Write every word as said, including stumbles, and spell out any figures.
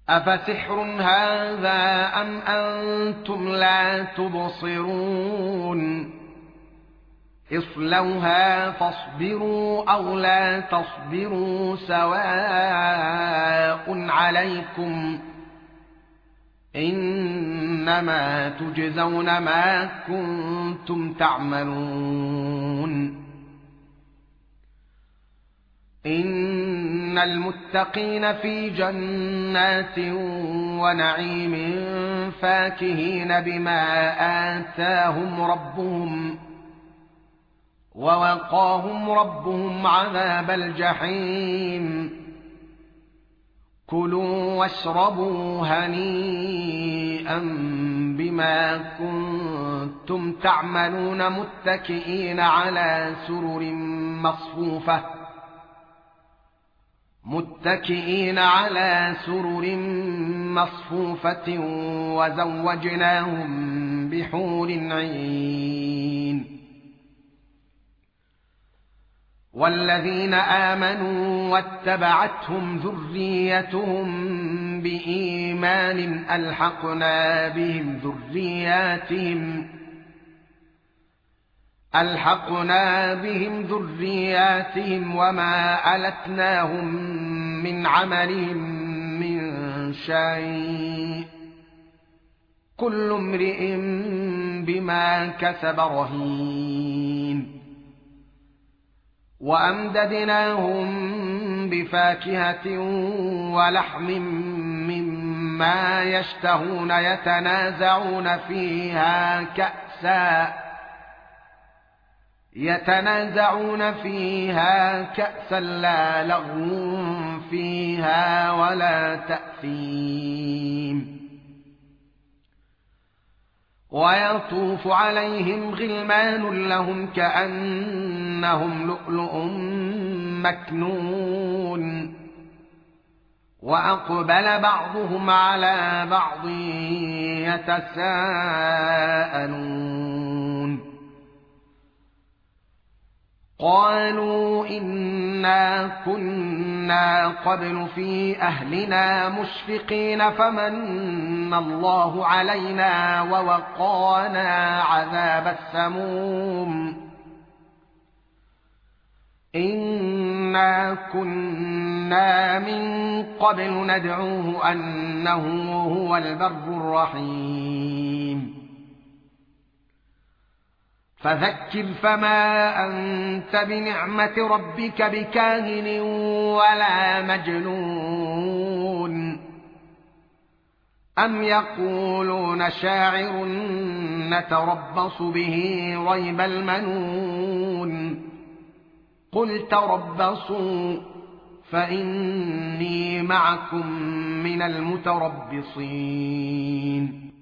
أفسحر هذا أم أنتم لا تبصرون اصلوها فاصبروا أو لا تصبروا سواء عليكم إنما تجزون ما كنتم تعملون إن المتقين في جنات ونعيم فاكهين بما آتاهم ربهم ووقاهم ربهم عذاب الجحيم كلوا واشربوا هنيئا بما كنتم تعملون متكئين على سرر مصفوفة متكئين على سرر مصفوفة وزوجناهم بحور عين والذين آمنوا واتبعتهم ذريتهم بإيمان ألحقنا بهم ذرياتهم ألحقنا بهم ذرياتهم وما ألتناهم من عملهم من شيء كل امرئ بما كسب رهين وأمددناهم بفاكهة ولحم مما يشتهون يتنازعون فيها كأسا يتنازعون فيها كأسا لا لغو فيها ولا تأثيم ويطوف عليهم غلمان لهم كأنهم لؤلؤ مكنون وأقبل بعضهم على بعض يتساءلون قالوا إنا كنا قبل في أهلنا مشفقين فمن الله علينا ووقانا عذاب السموم إنا كنا من قبل ندعوه أنه هو البر الرحيم فذكر فما أنت بنعمة ربك بكاهن ولا مجنون أم يقولون شاعر نتربص به ريب المنون قل تربصوا فإني معكم من المتربصين